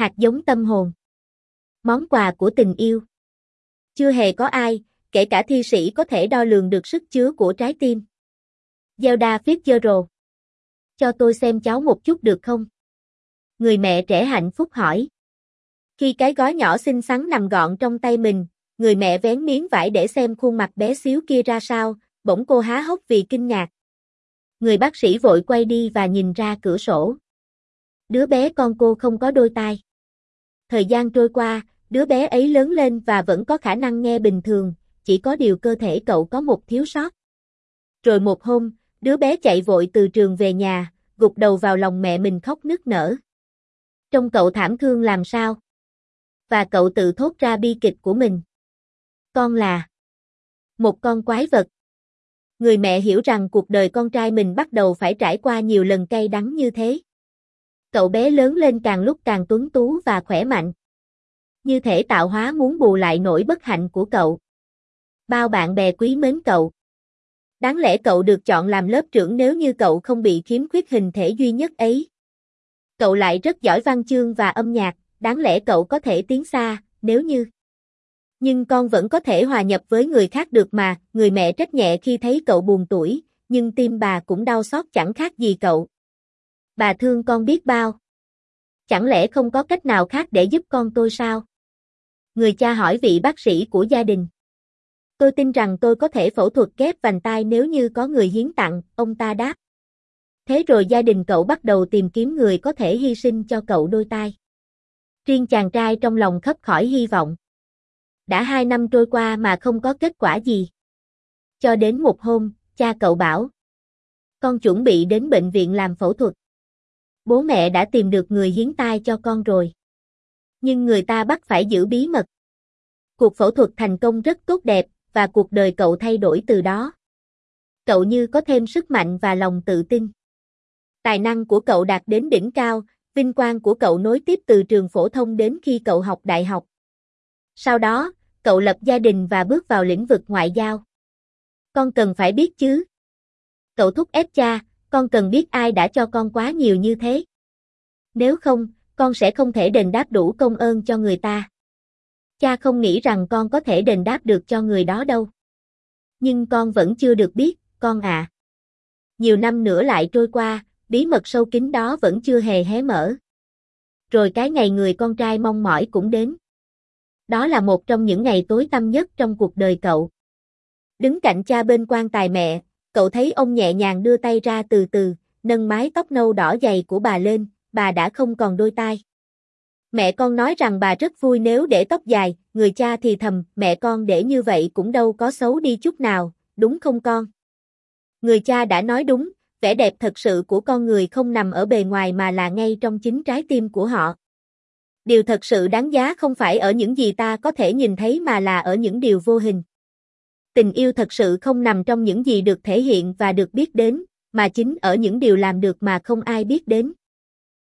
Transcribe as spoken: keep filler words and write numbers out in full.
Hạt giống tâm hồn. Món quà của tình yêu. Chưa hề có ai, kể cả thi sĩ có thể đo lường được sức chứa của trái tim. Zelda Fitzgerald. Cho tôi xem cháu một chút được không? Người mẹ trẻ hạnh phúc hỏi. Khi cái gói nhỏ xinh xắn nằm gọn trong tay mình, người mẹ vén miếng vải để xem khuôn mặt bé xíu kia ra sao, bỗng cô há hốc vì kinh ngạc. Người bác sĩ vội quay đi và nhìn ra cửa sổ. Đứa bé con cô không có đôi tai. Thời gian trôi qua, đứa bé ấy lớn lên và vẫn có khả năng nghe bình thường, chỉ có điều cơ thể cậu có một thiếu sót. Rồi một hôm, đứa bé chạy vội từ trường về nhà, gục đầu vào lòng mẹ mình khóc nức nở. Trông cậu thảm thương làm sao? Và cậu tự thốt ra bi kịch của mình. Con là một con quái vật. Người mẹ hiểu rằng cuộc đời con trai mình bắt đầu phải trải qua nhiều lần cay đắng như thế. Cậu bé lớn lên càng lúc càng tuấn tú và khỏe mạnh. Như thể tạo hóa muốn bù lại nỗi bất hạnh của cậu. Bao bạn bè quý mến cậu. Đáng lẽ cậu được chọn làm lớp trưởng nếu như cậu không bị khiếm khuyết hình thể duy nhất ấy. Cậu lại rất giỏi văn chương và âm nhạc, đáng lẽ cậu có thể tiến xa, nếu như. Nhưng con vẫn có thể hòa nhập với người khác được mà, người mẹ trách nhẹ khi thấy cậu buồn tủi, nhưng tim bà cũng đau xót chẳng khác gì cậu. Bà thương con biết bao. Chẳng lẽ không có cách nào khác để giúp con tôi sao? Người cha hỏi vị bác sĩ của gia đình. Tôi tin rằng tôi có thể phẫu thuật ghép vành tai nếu như có người hiến tặng, ông ta đáp. Thế rồi gia đình cậu bắt đầu tìm kiếm người có thể hy sinh cho cậu đôi tai. Riêng chàng trai trong lòng khấp khỏi hy vọng. Đã hai năm trôi qua mà không có kết quả gì. Cho đến một hôm, cha cậu bảo. Con chuẩn bị đến bệnh viện làm phẫu thuật. Bố mẹ đã tìm được người hiến tai cho con rồi. Nhưng người ta bắt phải giữ bí mật. Cuộc phẫu thuật thành công rất tốt đẹp, và cuộc đời cậu thay đổi từ đó. Cậu như có thêm sức mạnh và lòng tự tin. Tài năng của cậu đạt đến đỉnh cao, vinh quang của cậu nối tiếp từ trường phổ thông đến khi cậu học đại học. Sau đó, cậu lập gia đình và bước vào lĩnh vực ngoại giao. Con cần phải biết chứ. Cậu thúc ép cha, con cần biết ai đã cho con quá nhiều như thế. Nếu không, con sẽ không thể đền đáp đủ công ơn cho người ta. Cha không nghĩ rằng con có thể đền đáp được cho người đó đâu. Nhưng con vẫn chưa được biết, con à. Nhiều năm nữa lại trôi qua, bí mật sâu kín đó vẫn chưa hề hé mở. Rồi cái ngày người con trai mong mỏi cũng đến. Đó là một trong những ngày tối tăm nhất trong cuộc đời cậu. Đứng cạnh cha bên quan tài mẹ, cậu thấy ông nhẹ nhàng đưa tay ra từ từ, nâng mái tóc nâu đỏ dày của bà lên, bà đã không còn đôi tai. Mẹ con nói rằng bà rất vui nếu để tóc dài, người cha thì thầm, mẹ con để như vậy cũng đâu có xấu đi chút nào, đúng không con? Người cha đã nói đúng, vẻ đẹp thật sự của con người không nằm ở bề ngoài mà là ngay trong chính trái tim của họ. Điều thật sự đáng giá không phải ở những gì ta có thể nhìn thấy mà là ở những điều vô hình. Tình yêu thật sự không nằm trong những gì được thể hiện và được biết đến, mà chính ở những điều làm được mà không ai biết đến.